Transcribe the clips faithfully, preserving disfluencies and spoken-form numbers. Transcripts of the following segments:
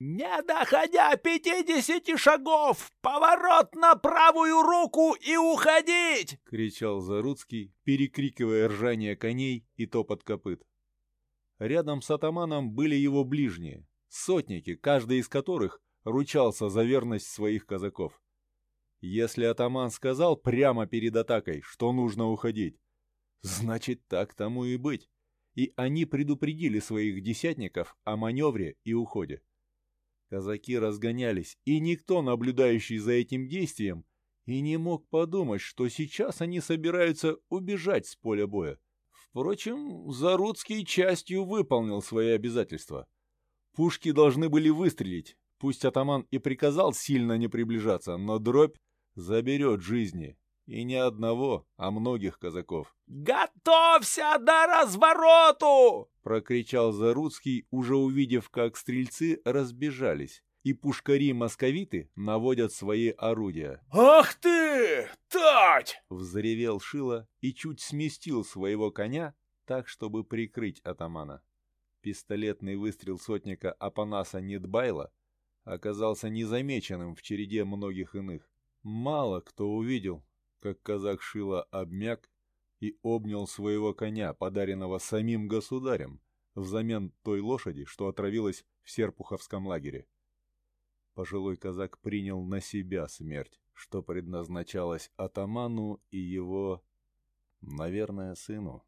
«Не доходя пятидесяти шагов, поворот на правую руку и уходить!» — кричал Заруцкий, перекрикивая ржание коней и топот копыт. Рядом с атаманом были его ближние, сотники, каждый из которых ручался за верность своих казаков. Если атаман сказал прямо перед атакой, что нужно уходить, значит, так тому и быть. И они предупредили своих десятников о маневре и уходе. Казаки разгонялись, и никто, наблюдающий за этим действием, и не мог подумать, что сейчас они собираются убежать с поля боя. Впрочем, Заруцкий частью выполнил свои обязательства. Пушки должны были выстрелить, пусть атаман и приказал сильно не приближаться, но дробь заберет жизни. И не одного, а многих казаков. «Готовься до развороту!» — прокричал Заруцкий, уже увидев, как стрельцы разбежались, и пушкари-московиты наводят свои орудия. «Ах ты, тать!» — взревел Шила и чуть сместил своего коня так, чтобы прикрыть атамана. Пистолетный выстрел сотника Апанаса Недбайла оказался незамеченным в череде многих иных. Мало кто увидел, как казак Шила обмяк и обнял своего коня, подаренного самим государем, взамен той лошади, что отравилась в Серпуховском лагере. Пожилой казак принял на себя смерть, что предназначалось атаману и его, наверное, сыну.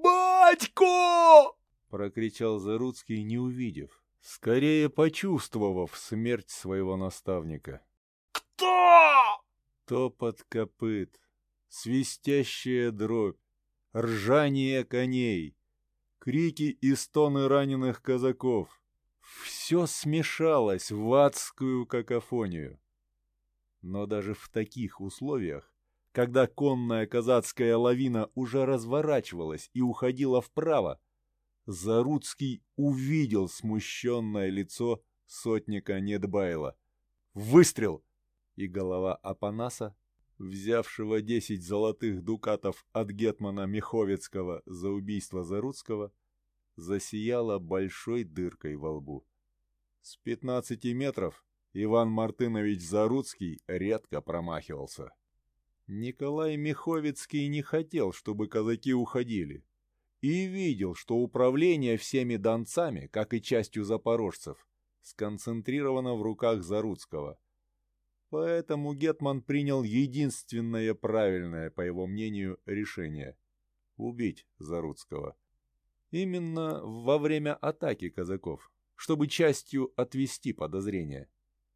«Батько!» — прокричал Заруцкий, не увидев, скорее почувствовав смерть своего наставника. «Кто?» Топот копыт, свистящая дробь, ржание коней, крики и стоны раненых казаков — все смешалось в адскую какофонию. Но даже в таких условиях, когда конная казацкая лавина уже разворачивалась и уходила вправо, Заруцкий увидел смущенное лицо сотника Недбайла. Выстрел! И голова Апанаса, взявшего десять золотых дукатов от гетмана Миховецкого за убийство Заруцкого, засияла большой дыркой во лбу. С пятнадцати метров Иван Мартынович Заруцкий редко промахивался. Николай Миховецкий не хотел, чтобы казаки уходили, и видел, что управление всеми донцами, как и частью запорожцев, сконцентрировано в руках Заруцкого. Поэтому гетман принял единственное правильное, по его мнению, решение — убить Заруцкого. Именно во время атаки казаков, чтобы частью отвести подозрения.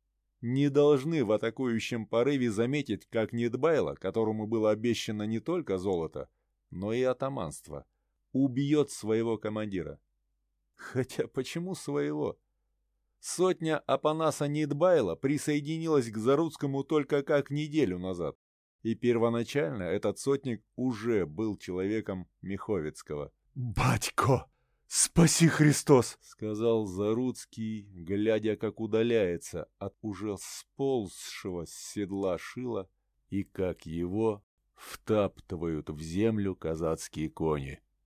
Не должны в атакующем порыве заметить, как Недбайла, которому было обещано не только золото, но и атаманство, убьет своего командира. Хотя почему своего? Сотня Апанаса Недбайла присоединилась к Заруцкому только как неделю назад, и первоначально этот сотник уже был человеком Миховецкого. «Батько, спаси Христос!» — сказал Заруцкий, глядя, как удаляется от уже сползшего с седла Шила и как его втаптывают в землю казацкие кони.